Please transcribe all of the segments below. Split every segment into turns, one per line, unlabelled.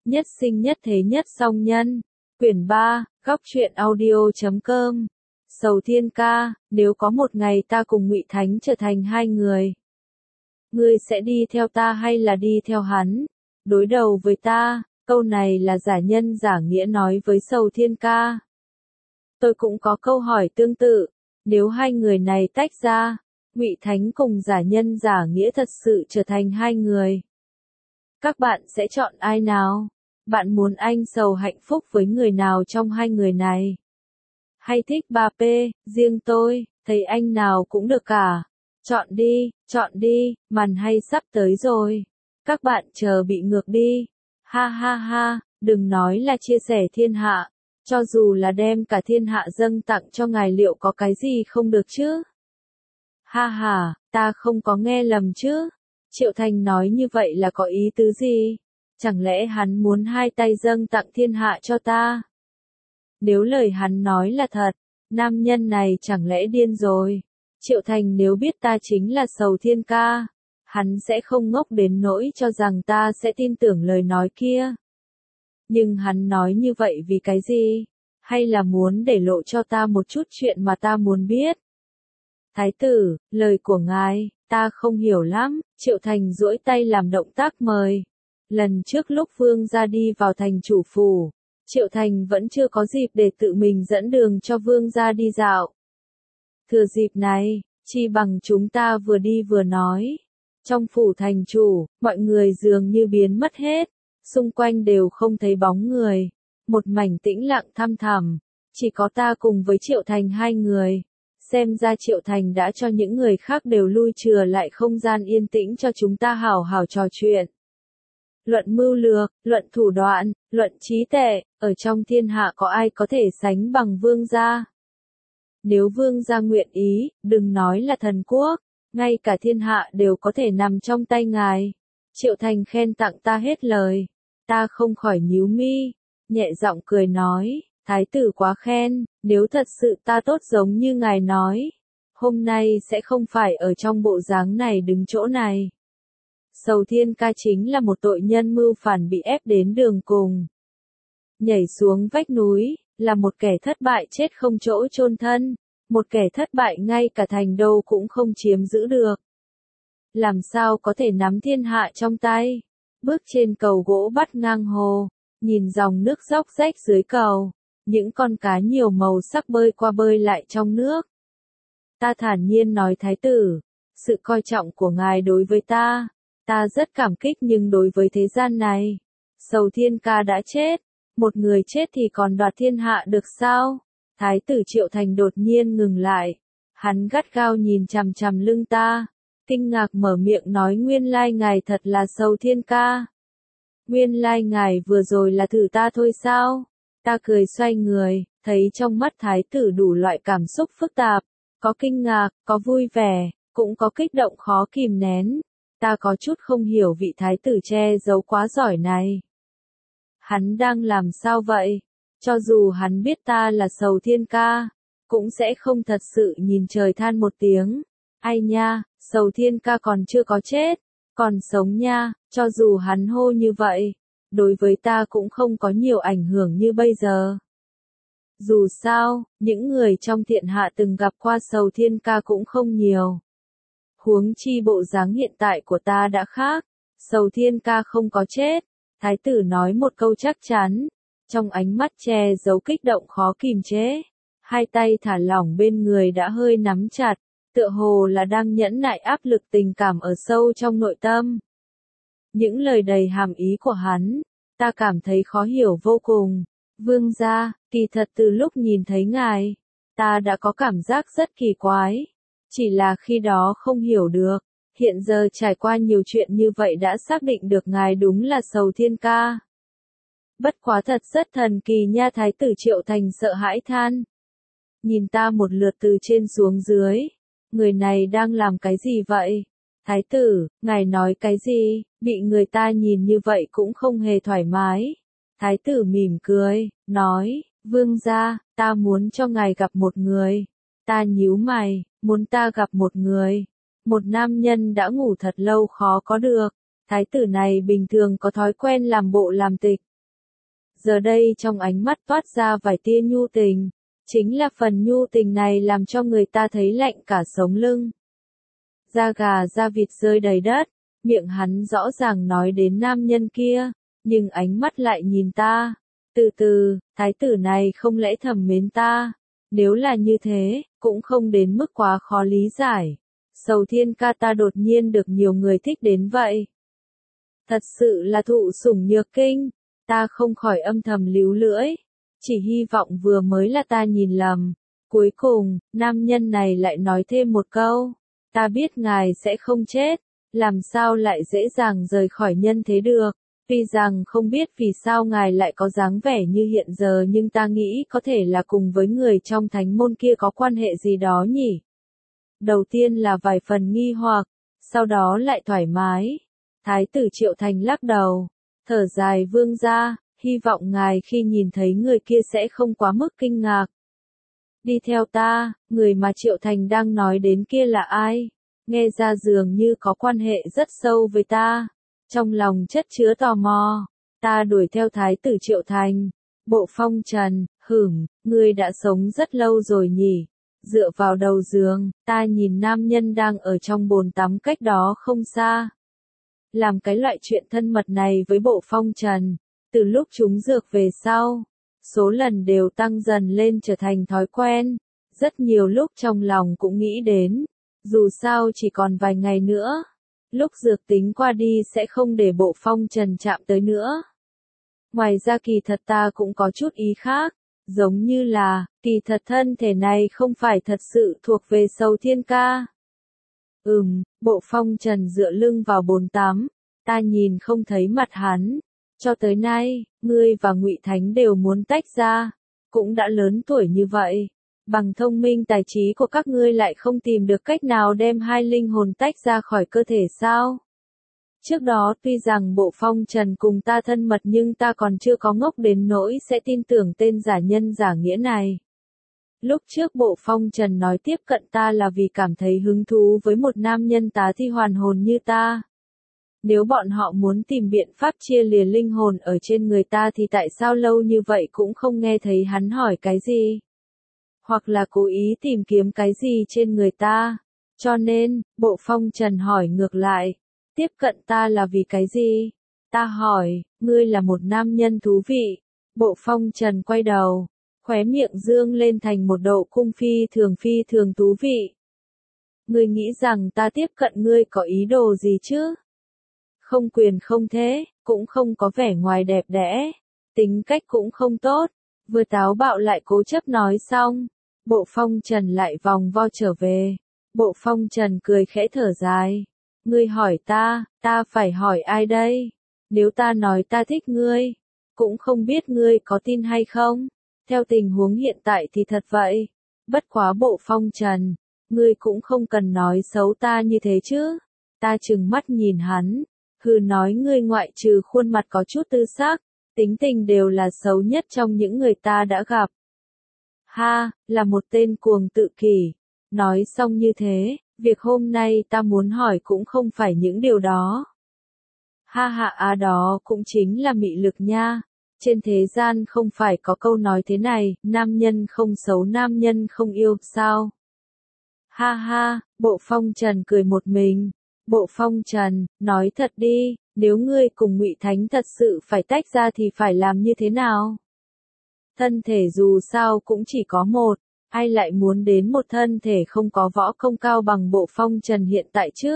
Nhất sinh nhất thế nhất song nhân. Quyển 3, góc truyện audio.com. Sầu Thiên ca, nếu có một ngày ta cùng Ngụy Thánh trở thành hai người, ngươi sẽ đi theo ta hay là đi theo hắn? Đối đầu với ta, câu này là giả nhân giả nghĩa nói với Sầu Thiên ca. Tôi cũng có câu hỏi tương tự, nếu hai người này tách ra, Ngụy Thánh cùng giả nhân giả nghĩa thật sự trở thành hai người, các bạn sẽ chọn ai nào? Bạn muốn anh Sầu hạnh phúc với người nào trong hai người này? Hay thích bà P, riêng tôi, thấy anh nào cũng được cả. Chọn đi, màn hay sắp tới rồi. Các bạn chờ bị ngược đi. Ha ha ha, đừng nói là chia sẻ thiên hạ. Cho dù là đem cả thiên hạ dâng tặng cho ngài liệu có cái gì không được chứ? Ha ha, ta không có nghe lầm chứ? Triệu Thành nói như vậy là có ý tứ gì? Chẳng lẽ hắn muốn hai tay dâng tặng thiên hạ cho ta? Nếu lời hắn nói là thật, nam nhân này chẳng lẽ điên rồi? Triệu Thành nếu biết ta chính là Sầu Thiên ca, hắn sẽ không ngốc đến nỗi cho rằng ta sẽ tin tưởng lời nói kia. Nhưng hắn nói như vậy vì cái gì? Hay là muốn để lộ cho ta một chút chuyện mà ta muốn biết? Thái tử, lời của ngài, ta không hiểu lắm. Triệu Thành duỗi tay làm động tác mời. Lần trước lúc Vương gia đi vào thành chủ phủ, Triệu Thành vẫn chưa có dịp để tự mình dẫn đường cho Vương gia đi dạo. Thừa dịp này, chi bằng chúng ta vừa đi vừa nói. Trong phủ thành chủ, mọi người dường như biến mất hết, xung quanh đều không thấy bóng người, một mảnh tĩnh lặng thăm thẳm, chỉ có ta cùng với Triệu Thành hai người. Xem ra Triệu Thành đã cho những người khác đều lui chừa lại không gian yên tĩnh cho chúng ta hào hào trò chuyện. Luận mưu lược, luận thủ đoạn, luận trí tuệ, ở trong thiên hạ có ai có thể sánh bằng Vương gia? Nếu Vương gia nguyện ý, đừng nói là thần quốc, ngay cả thiên hạ đều có thể nằm trong tay ngài. Triệu Thành khen tặng ta hết lời, ta không khỏi nhíu mi, nhẹ giọng cười nói, thái tử quá khen, nếu thật sự ta tốt giống như ngài nói, hôm nay sẽ không phải ở trong bộ dáng này đứng chỗ này. Sầu Thiên ca chính là một tội nhân mưu phản bị ép đến đường cùng. Nhảy xuống vách núi, là một kẻ thất bại chết không chỗ chôn thân, một kẻ thất bại ngay cả thành đô cũng không chiếm giữ được. Làm sao có thể nắm thiên hạ trong tay? Bước trên cầu gỗ bắt ngang hồ, nhìn dòng nước róc rách dưới cầu, những con cá nhiều màu sắc bơi qua bơi lại trong nước. Ta thản nhiên nói thái tử, sự coi trọng của ngài đối với ta rất cảm kích nhưng đối với thế gian này, Sầu Thiên ca đã chết, một người chết thì còn đoạt thiên hạ được sao? Thái tử Triệu Thành đột nhiên ngừng lại, hắn gắt gao nhìn chằm chằm lưng ta, kinh ngạc mở miệng nói nguyên lai ngài thật là Sầu Thiên ca. Nguyên lai ngài vừa rồi là thử ta thôi sao? Ta cười xoay người, thấy trong mắt thái tử đủ loại cảm xúc phức tạp, có kinh ngạc, có vui vẻ, cũng có kích động khó kìm nén. Ta có chút không hiểu vị thái tử che giấu quá giỏi này. Hắn đang làm sao vậy? Cho dù hắn biết ta là Sầu Thiên ca, cũng sẽ không thật sự nhìn trời than một tiếng. Ai nha, Sầu Thiên ca còn chưa có chết, còn sống nha, cho dù hắn hô như vậy, đối với ta cũng không có nhiều ảnh hưởng như bây giờ. Dù sao, những người trong thiên hạ từng gặp qua Sầu Thiên ca cũng không nhiều. Huống chi bộ dáng hiện tại của ta đã khác, Sầu Thiên ca không có chết. Thái tử nói một câu chắc chắn, trong ánh mắt che giấu kích động khó kìm chế, hai tay thả lỏng bên người đã hơi nắm chặt, tựa hồ là đang nhẫn nại áp lực tình cảm ở sâu trong nội tâm. Những lời đầy hàm ý của hắn, ta cảm thấy khó hiểu vô cùng. Vương gia, kỳ thật từ lúc nhìn thấy ngài, ta đã có cảm giác rất kỳ quái. Chỉ là khi đó không hiểu được, hiện giờ trải qua nhiều chuyện như vậy đã xác định được ngài đúng là Sầu Thiên ca. Bất quá thật rất thần kỳ nha. Thái tử Triệu Thành sợ hãi than. Nhìn ta một lượt từ trên xuống dưới, người này đang làm cái gì vậy? Thái tử, ngài nói cái gì? Bị người ta nhìn như vậy cũng không hề thoải mái. Thái tử mỉm cười, nói, vương gia, ta muốn cho ngài gặp một người. Ta nhíu mày, muốn ta gặp một người. Một nam nhân đã ngủ thật lâu khó có được. Thái tử này bình thường có thói quen làm bộ làm tịch, Giờ đây trong ánh mắt toát ra vài tia nhu tình, chính là phần nhu tình này làm cho người ta thấy lạnh cả sống lưng. Da gà da vịt rơi đầy đất, miệng hắn rõ ràng nói đến nam nhân kia, nhưng ánh mắt lại nhìn ta. Từ từ, thái tử này không lẽ thầm mến ta? Nếu là như thế, cũng không đến mức quá khó lý giải. Sầu thiên ca ta đột nhiên được nhiều người thích đến vậy. Thật sự là thụ sủng nhược kinh, ta không khỏi âm thầm líu lưỡi. Chỉ hy vọng vừa mới là ta nhìn lầm. Cuối cùng, nam nhân này lại nói thêm một câu. Ta biết ngài sẽ không chết, làm sao lại dễ dàng rời khỏi nhân thế được. Tuy rằng không biết vì sao ngài lại có dáng vẻ như hiện giờ nhưng ta nghĩ có thể là cùng với người trong thánh môn kia có quan hệ gì đó nhỉ. Đầu tiên là vài phần nghi hoặc, sau đó lại thoải mái. Thái tử Triệu Thành lắc đầu, thở dài vương ra, hy vọng ngài khi nhìn thấy người kia sẽ không quá mức kinh ngạc. Đi theo ta, người mà Triệu Thành đang nói đến kia là ai? Nghe ra dường như có quan hệ rất sâu với ta. Trong lòng chất chứa tò mò, ta đuổi theo thái tử Triệu Thành. Bộ Phong Trần, ngươi đã sống rất lâu rồi nhỉ? Dựa vào đầu giường, ta nhìn nam nhân đang ở trong bồn tắm cách đó không xa. Làm cái loại chuyện thân mật này với Bộ Phong Trần, từ lúc chúng dược về sau, số lần đều tăng dần lên trở thành thói quen. Rất nhiều lúc trong lòng cũng nghĩ đến, dù sao chỉ còn vài ngày nữa. Lúc dược tính qua đi sẽ không để Bộ Phong Trần chạm tới nữa. Ngoài ra kỳ thật ta cũng có chút ý khác, giống như là, kỳ thật thân thể này không phải thật sự thuộc về Sầu Thiên ca. Bộ Phong Trần dựa lưng vào bồn tắm, ta nhìn không thấy mặt hắn. Cho tới nay, ngươi và Ngụy Thánh đều muốn tách ra, cũng đã lớn tuổi như vậy. Bằng thông minh tài trí của các ngươi lại không tìm được cách nào đem hai linh hồn tách ra khỏi cơ thể sao? Trước đó tuy rằng Bộ Phong Trần cùng ta thân mật nhưng ta còn chưa có ngốc đến nỗi sẽ tin tưởng tên giả nhân giả nghĩa này. Lúc trước Bộ Phong Trần nói tiếp cận ta là vì cảm thấy hứng thú với một nam nhân tá thi hoàn hồn như ta. Nếu bọn họ muốn tìm biện pháp chia lìa linh hồn ở trên người ta thì tại sao lâu như vậy cũng không nghe thấy hắn hỏi cái gì? Hoặc là cố ý tìm kiếm cái gì trên người ta. Cho nên, Bộ Phong Trần hỏi ngược lại, tiếp cận ta là vì cái gì? Ta hỏi, ngươi là một nam nhân thú vị. Bộ Phong Trần quay đầu, khóe miệng dương lên thành một độ cung phi thường thú vị. Ngươi nghĩ rằng ta tiếp cận ngươi có ý đồ gì chứ? Không quyền không thế, cũng không có vẻ ngoài đẹp đẽ, tính cách cũng không tốt. Vừa táo bạo lại cố chấp nói xong, Bộ Phong Trần lại vòng vo trở về. Bộ Phong Trần cười khẽ thở dài. Ngươi hỏi ta phải hỏi ai đây? Nếu ta nói ta thích ngươi, cũng không biết ngươi có tin hay không. Theo tình huống hiện tại thì thật vậy. Bất quá Bộ Phong Trần, ngươi cũng không cần nói xấu ta như thế chứ. Ta trừng mắt nhìn hắn, nói ngươi ngoại trừ khuôn mặt có chút tư xác, tính tình đều là xấu nhất trong những người ta đã gặp. Ha, là một tên cuồng tự kỷ. Nói xong như thế, việc hôm nay ta muốn hỏi cũng không phải những điều đó. Ha ha đó cũng chính là mị lực nha. Trên thế gian không phải có câu nói thế này, nam nhân không xấu nam nhân không yêu, sao? Ha ha, Bộ Phong Trần cười một mình. Bộ Phong Trần, nói thật đi, nếu ngươi cùng Ngụy Thánh thật sự phải tách ra thì phải làm như thế nào? Thân thể dù sao cũng chỉ có một, ai lại muốn đến một thân thể không có võ công cao bằng Bộ Phong Trần hiện tại chứ?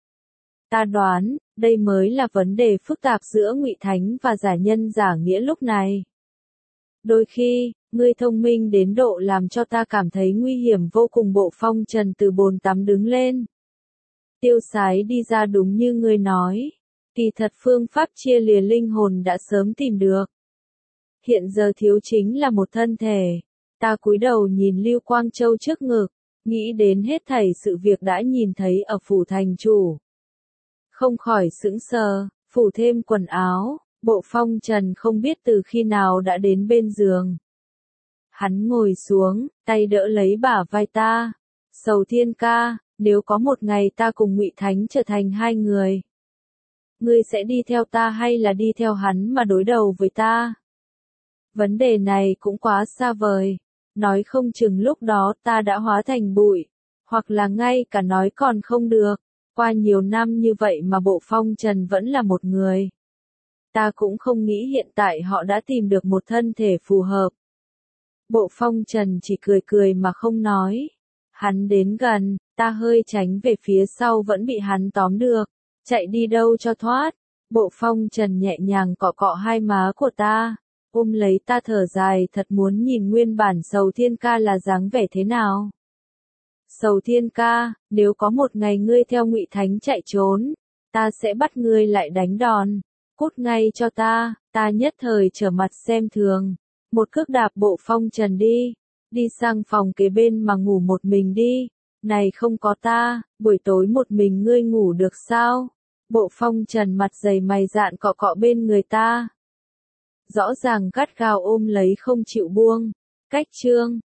Ta đoán, đây mới là vấn đề phức tạp giữa Ngụy Thánh và giả nhân giả nghĩa lúc này. Đôi khi, ngươi thông minh đến độ làm cho ta cảm thấy nguy hiểm vô cùng. Bộ Phong Trần từ bồn tắm đứng lên. Tiêu Sái đi ra đúng như ngươi nói. Kỳ thật phương pháp chia lìa linh hồn đã sớm tìm được. Hiện giờ thiếu chính là một thân thể. Ta cúi đầu nhìn Lưu Quang Châu trước ngực, nghĩ đến hết thảy sự việc đã nhìn thấy ở phủ thành chủ. Không khỏi sững sờ, phủ thêm quần áo, Bộ Phong Trần không biết từ khi nào đã đến bên giường. Hắn ngồi xuống, tay đỡ lấy bả vai ta. Sầu Thiên ca, nếu có một ngày ta cùng Ngụy Thánh trở thành hai người, ngươi sẽ đi theo ta hay là đi theo hắn mà đối đầu với ta? Vấn đề này cũng quá xa vời. Nói không chừng lúc đó ta đã hóa thành bụi. Hoặc là ngay cả nói còn không được. Qua nhiều năm như vậy mà Bộ Phong Trần vẫn là một người. Ta cũng không nghĩ hiện tại họ đã tìm được một thân thể phù hợp. Bộ Phong Trần chỉ cười cười mà không nói. Hắn đến gần, ta hơi tránh về phía sau vẫn bị hắn tóm được. Chạy đi đâu cho thoát. Bộ Phong Trần nhẹ nhàng cọ cọ hai má của ta. Ôm lấy ta thở dài thật muốn nhìn nguyên bản Sầu Thiên Ca là dáng vẻ thế nào. Sầu Thiên Ca, nếu có một ngày ngươi theo Ngụy Thánh chạy trốn, ta sẽ bắt ngươi lại đánh đòn. Cút ngay cho ta nhất thời trở mặt xem thường. Một cước đạp Bộ Phong Trần đi. Đi sang phòng kế bên mà ngủ một mình đi. Này không có ta, buổi tối một mình ngươi ngủ được sao? Bộ Phong Trần mặt dày mày dạn cọ cọ bên người ta. Rõ ràng gắt gao ôm lấy không chịu buông. Cách chương